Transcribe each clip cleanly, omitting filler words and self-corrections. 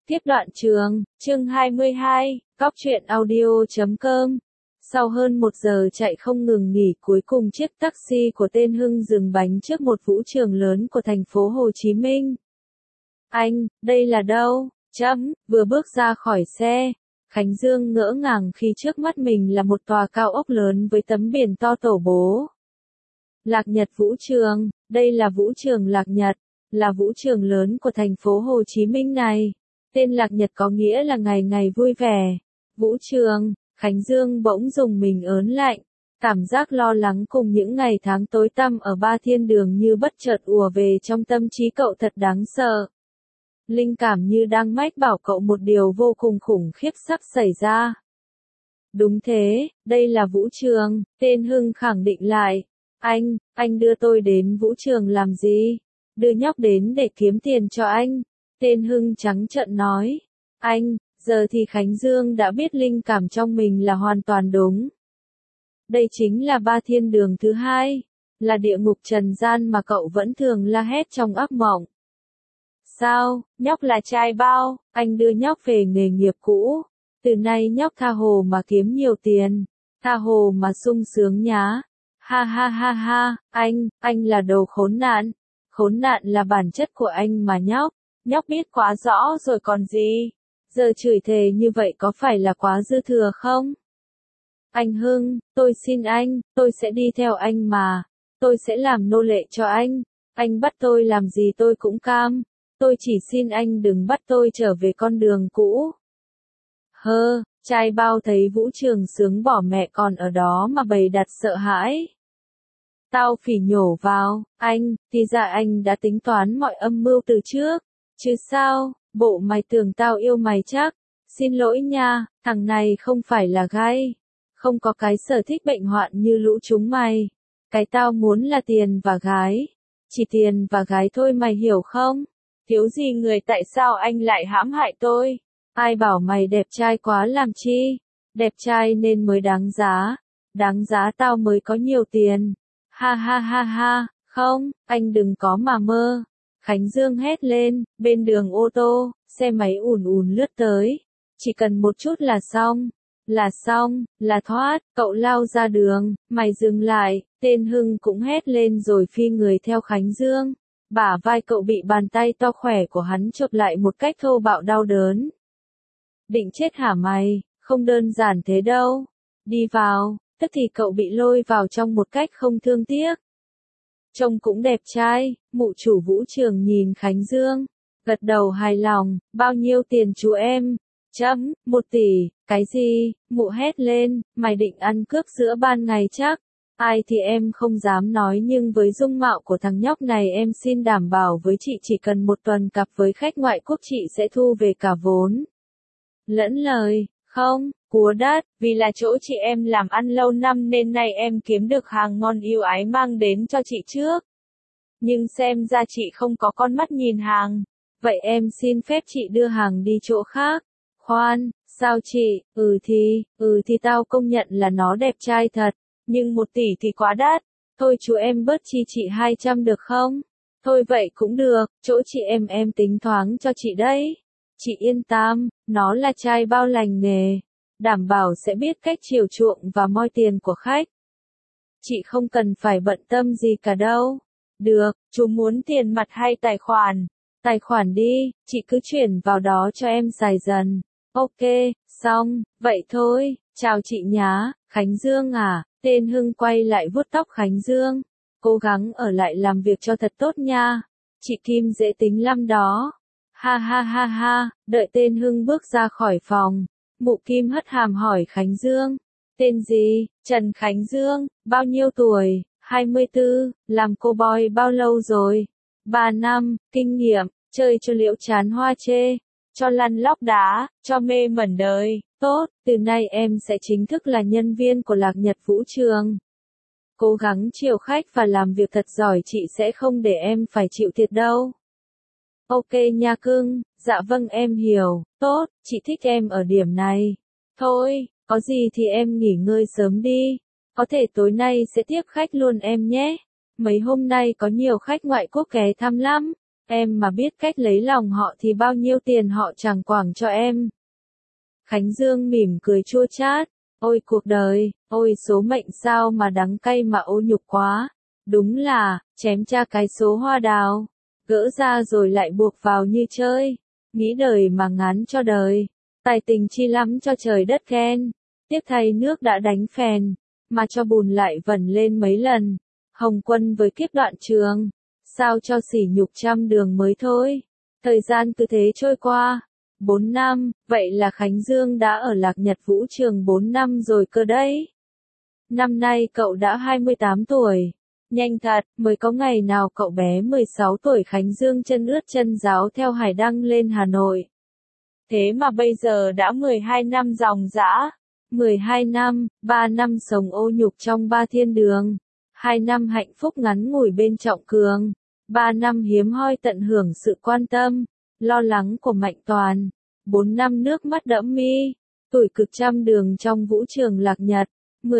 Tiếp đoạn trường, chương 22, Cóc truyện audio.com. Sau hơn 1 giờ chạy không ngừng nghỉ, cuối cùng chiếc taxi của tên Hưng dừng bánh trước một vũ trường lớn của thành phố Hồ Chí Minh. Anh, đây là đâu? Vừa bước ra khỏi xe, Khánh Dương ngỡ ngàng khi trước mắt mình là một tòa cao ốc lớn với tấm biển to tổ bố. Lạc Nhật Vũ Trường, đây là vũ trường Lạc Nhật, là vũ trường lớn của thành phố Hồ Chí Minh này. Tên Lạc Nhật có nghĩa là ngày ngày vui vẻ. Vũ trường, Khánh Dương bỗng dùng mình ớn lạnh. Cảm giác lo lắng cùng những ngày tháng tối tăm ở Ba Thiên Đường như bất chợt ùa về trong tâm trí cậu thật đáng sợ. Linh cảm như đang mách bảo cậu một điều vô cùng khủng khiếp sắp xảy ra. Đúng thế, đây là vũ trường, tên Hưng khẳng định lại. Anh đưa tôi đến vũ trường làm gì? Đưa nhóc đến để kiếm tiền cho anh. Tên Hưng trắng trợn nói. Giờ thì Khánh Dương đã biết linh cảm trong mình là hoàn toàn đúng. Đây chính là Ba Thiên Đường thứ hai, là địa ngục trần gian mà cậu vẫn thường la hét trong ác mộng. Sao, nhóc là trai bao, anh đưa nhóc về nghề nghiệp cũ. Từ nay nhóc tha hồ mà kiếm nhiều tiền, tha hồ mà sung sướng nhá. Ha ha ha ha, anh là đồ khốn nạn. Khốn nạn là bản chất của anh mà nhóc biết quá rõ rồi còn gì. Giờ chửi thề như vậy có phải là quá dư thừa không? Anh Hưng, tôi xin anh, tôi sẽ đi theo anh mà. Tôi sẽ làm nô lệ cho anh bắt tôi làm gì tôi cũng cam. Tôi chỉ xin anh đừng bắt tôi trở về con đường cũ. Trai bao thấy vũ trường sướng bỏ mẹ còn ở đó mà bày đặt sợ hãi. Tao phỉ nhổ vào, thì ra anh đã tính toán mọi âm mưu từ trước. Chứ sao, bộ mày tưởng tao yêu mày chắc. Xin lỗi nha, thằng này không phải là gay. Không có cái sở thích bệnh hoạn như lũ chúng mày. Cái tao muốn là tiền và gái. Chỉ tiền và gái thôi mày hiểu không? Thiếu gì người tại sao anh lại hãm hại tôi? Ai bảo mày đẹp trai quá làm chi? Đẹp trai nên mới đáng giá. Đáng giá tao mới có nhiều tiền. Ha ha ha ha, không, anh đừng có mà mơ. Khánh Dương hét lên, bên đường ô tô, xe máy ùn ùn lướt tới. Chỉ cần một chút là xong. Là xong, là thoát, cậu lao ra đường, mày dừng lại, tên Hưng cũng hét lên rồi phi người theo Khánh Dương. Bả vai cậu bị bàn tay to khỏe của hắn chộp lại một cách thô bạo đau đớn. Định chết hả mày, không đơn giản thế đâu. Đi vào, tức thì cậu bị lôi vào trong một cách không thương tiếc. Trông cũng đẹp trai, mụ chủ vũ trường nhìn Khánh Dương, gật đầu hài lòng, bao nhiêu tiền chú em? 1 tỷ, cái gì? Mụ hét lên, mày định ăn cướp giữa ban ngày chắc? Ai thì em không dám nói nhưng với dung mạo của thằng nhóc này em xin đảm bảo với chị chỉ cần 1 tuần cặp với khách ngoại quốc chị sẽ thu về cả vốn. Lẫn lời, không, cua đắt, vì là chỗ chị em làm ăn lâu năm nên nay em kiếm được hàng ngon ưu ái mang đến cho chị trước. Nhưng xem ra chị không có con mắt nhìn hàng, vậy em xin phép chị đưa hàng đi chỗ khác. Khoan, sao chị, thì tao công nhận là nó đẹp trai thật, nhưng 1 tỷ thì quá đắt, thôi chú em bớt chi chị 200 được không? Thôi vậy cũng được, chỗ chị em tính thoáng cho chị đấy. Chị yên tâm, nó là trai bao lành nghề, đảm bảo sẽ biết cách chiều chuộng và moi tiền của khách. Chị không cần phải bận tâm gì cả đâu. Được, chú muốn tiền mặt hay tài khoản? Tài khoản đi, chị cứ chuyển vào đó cho em xài dần. Ok, xong, vậy thôi, chào chị nhá, Khánh Dương à, tên Hưng quay lại vuốt tóc Khánh Dương. Cố gắng ở lại làm việc cho thật tốt nha, chị Kim dễ tính lắm đó. Ha ha ha ha, đợi tên Hưng bước ra khỏi phòng, mụ Kim hất hàm hỏi Khánh Dương. Tên gì? Trần Khánh Dương, bao nhiêu tuổi? 24, làm cô boy bao lâu rồi? 3 năm, kinh nghiệm, chơi cho liễu chán hoa chê, cho lăn lóc đá, cho mê mẩn đời. Tốt, từ nay em sẽ chính thức là nhân viên của Lạc Nhật Vũ Trường. Cố gắng chiều khách và làm việc thật giỏi, chị sẽ không để em phải chịu thiệt đâu. Ok nha cưng, dạ vâng em hiểu, tốt, chị thích em ở điểm này. Thôi, có gì thì em nghỉ ngơi sớm đi, có thể tối nay sẽ tiếp khách luôn em nhé. Mấy hôm nay có nhiều khách ngoại quốc ghé thăm lắm, Em mà biết cách lấy lòng họ thì bao nhiêu tiền họ chẳng quảng cho em. Khánh Dương mỉm cười chua chát. Ôi cuộc đời, ôi số mệnh sao mà đắng cay mà ô nhục quá. Đúng là, chém cha cái số hoa đào. Gỡ ra rồi lại buộc vào như chơi. Nghĩ đời mà ngán cho đời. Tài tình chi lắm cho trời đất khen. Tiếc thay nước đã đánh phèn. Mà cho bùn lại vẩn lên mấy lần. Hồng Quân với kiếp đoạn trường. Sao cho sỉ nhục trăm đường mới thôi. Thời gian cứ thế trôi qua. 4 năm, vậy là Khánh Dương đã ở Lạc Nhật Vũ Trường 4 năm rồi cơ đấy. Năm nay cậu đã 28 tuổi. Nhanh thật, mới có ngày nào cậu bé 16 tuổi Khánh Dương chân ướt chân ráo theo Hải Đăng lên Hà Nội. Thế mà bây giờ đã 12 năm ròng rã. 12 năm, 3 năm sống ô nhục trong 3 thiên đường. 2 năm hạnh phúc ngắn ngủi bên Trọng Cường. 3 năm hiếm hoi tận hưởng sự quan tâm, lo lắng của Mạnh Toàn. 4 năm nước mắt đẫm mi, tủi cực trăm đường trong vũ trường Lạc Nhật.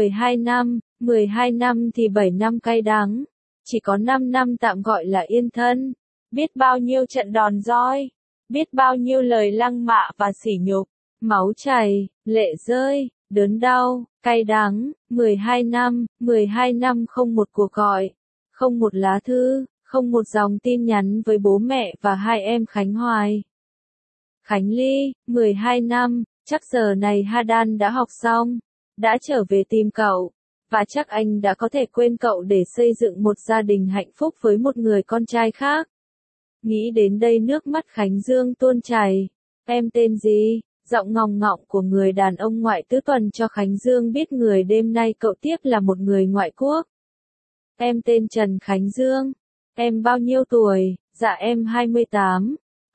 12 năm thì 7 năm cay đắng. Chỉ có 5 năm tạm gọi là yên thân. Biết bao nhiêu trận đòn roi, biết bao nhiêu lời lăng mạ và sỉ nhục, máu chảy, lệ rơi, đớn đau, cay đắng. 12 năm không một cuộc gọi, không một lá thư, không một dòng tin nhắn với bố mẹ và hai em Khánh Hoài. Khánh Ly, 12 năm, chắc giờ này Hadan đã học xong, đã trở về tìm cậu, và chắc anh đã có thể quên cậu để xây dựng một gia đình hạnh phúc với một người con trai khác. Nghĩ đến đây nước mắt Khánh Dương tuôn chảy. Em tên gì? Giọng ngòng ngọng của người đàn ông ngoại tứ tuần cho Khánh Dương biết người đêm nay cậu tiếp là một người ngoại quốc. Em tên Trần Khánh Dương. Em bao nhiêu tuổi? Dạ em 28.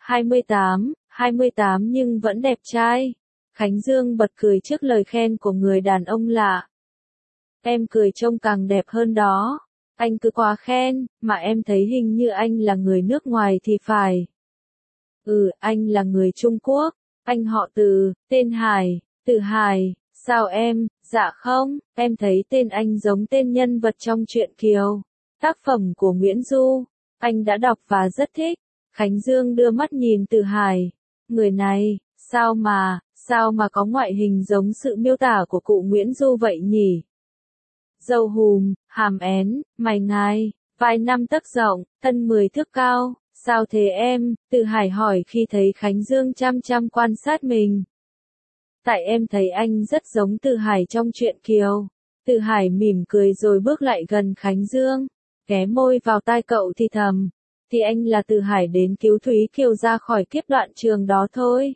28 nhưng vẫn đẹp trai. Khánh Dương bật cười trước lời khen của người đàn ông lạ. Em cười trông càng đẹp hơn đó. Anh cứ quá khen, mà em thấy hình như anh là người nước ngoài thì phải. Anh là người Trung Quốc. Anh họ Từ, tên Hải, Từ Hải. Sao em? Dạ không, em thấy tên anh giống tên nhân vật trong truyện Kiều. Tác phẩm của Nguyễn Du. Anh đã đọc và rất thích. Khánh Dương đưa mắt nhìn Từ Hải. Người này, sao mà có ngoại hình giống sự miêu tả của cụ Nguyễn Du vậy nhỉ? Râu hùm, hàm én, mày ngài, vai 5 tấc rộng, thân 10 thước cao. Sao thế em? Từ Hải hỏi khi thấy Khánh Dương chăm chăm quan sát mình. Tại em thấy anh rất giống Từ Hải trong truyện Kiều. Từ Hải mỉm cười rồi bước lại gần Khánh Dương, ghé môi vào tai cậu thì thầm. Thì anh là Từ Hải đến cứu Thúy Kiều ra khỏi kiếp đoạn trường đó thôi.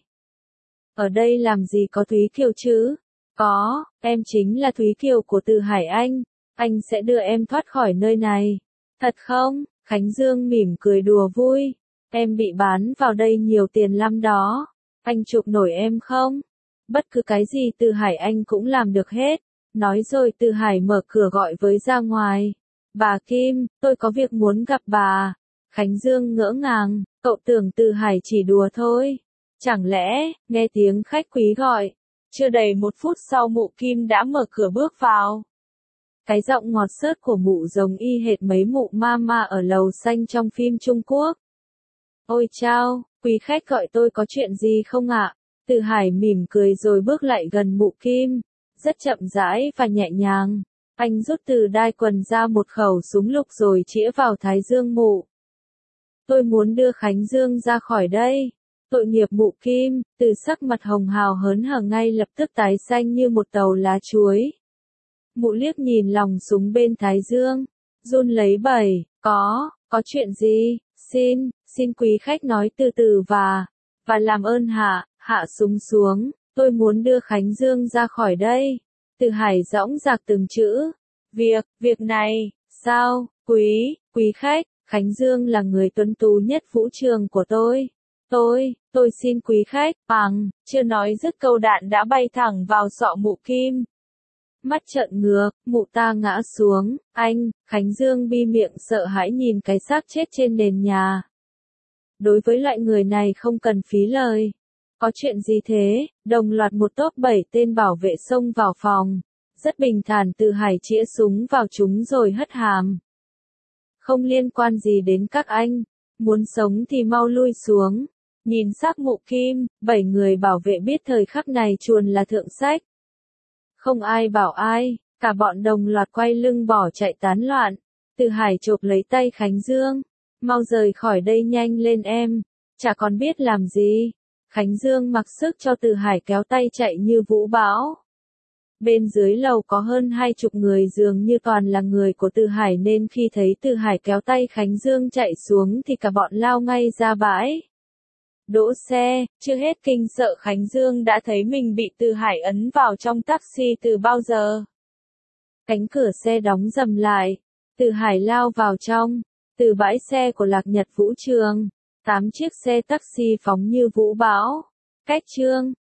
Ở đây làm gì có Thúy Kiều chứ? Có, em chính là Thúy Kiều của Từ Hải anh sẽ đưa em thoát khỏi nơi này. Thật không? Khánh Dương mỉm cười đùa vui. Em bị bán vào đây nhiều tiền lắm đó. Anh chụp nổi em không? Bất cứ cái gì Từ Hải anh cũng làm được hết. Nói rồi Từ Hải mở cửa gọi với ra ngoài. Bà Kim, tôi có việc muốn gặp bà. Khánh Dương ngỡ ngàng, cậu tưởng Từ Hải chỉ đùa thôi. Chẳng lẽ, nghe tiếng khách quý gọi. Chưa đầy 1 phút sau mụ Kim đã mở cửa bước vào. Cái giọng ngọt xớt của mụ giống y hệt mấy mụ mama ở lầu xanh trong phim Trung Quốc. Ôi chao, quý khách gọi tôi có chuyện gì không ạ? Từ Hải mỉm cười rồi bước lại gần mụ Kim. Rất chậm rãi và nhẹ nhàng. Anh rút từ đai quần ra một khẩu súng lục rồi chĩa vào thái dương mụ. Tôi muốn đưa Khánh Dương ra khỏi đây. Tội nghiệp mụ Kim, từ sắc mặt hồng hào hớn hở ngay lập tức tái xanh như một tàu lá chuối. Mụ liếc nhìn lòng súng bên thái dương, run lấy bẩy, có chuyện gì, xin quý khách nói từ từ và làm ơn hạ súng xuống, tôi muốn đưa Khánh Dương ra khỏi đây. Từ Hải dõng dạc từng chữ, việc này, sao, quý khách, Khánh Dương là người tuấn tú nhất vũ trường của tôi xin quý khách, chưa nói dứt câu đạn đã bay thẳng vào sọ mụ Kim. Mắt trợn ngược, mụ ta ngã xuống, Khánh Dương bi miệng sợ hãi nhìn cái xác chết trên nền nhà. Đối với loại người này không cần phí lời. Có chuyện gì thế? Đồng loạt một tốp 7 tên bảo vệ xông vào phòng. Rất bình thản Từ Hải chĩa súng vào chúng rồi hất hàm. Không liên quan gì đến các anh. Muốn sống thì mau lui xuống. Nhìn sắc mụ kim, 7 người bảo vệ biết thời khắc này chuồn là thượng sách. Không ai bảo ai, cả bọn đồng loạt quay lưng bỏ chạy tán loạn. Từ Hải chộp lấy tay Khánh Dương. Mau rời khỏi đây nhanh lên em, chả còn biết làm gì. Khánh Dương mặc sức cho Từ Hải kéo tay chạy như vũ bão. Bên dưới lầu có hơn 20 người dường như toàn là người của Từ Hải nên khi thấy Từ Hải kéo tay Khánh Dương chạy xuống thì cả bọn lao ngay ra bãi. Đỗ xe, chưa hết kinh sợ Khánh Dương đã thấy mình bị Từ Hải ấn vào trong taxi từ bao giờ. Cánh cửa xe đóng rầm lại, Từ Hải lao vào trong, từ bãi xe của Lạc Nhật Vũ Trường, 8 chiếc xe taxi phóng như vũ bão. Cách chương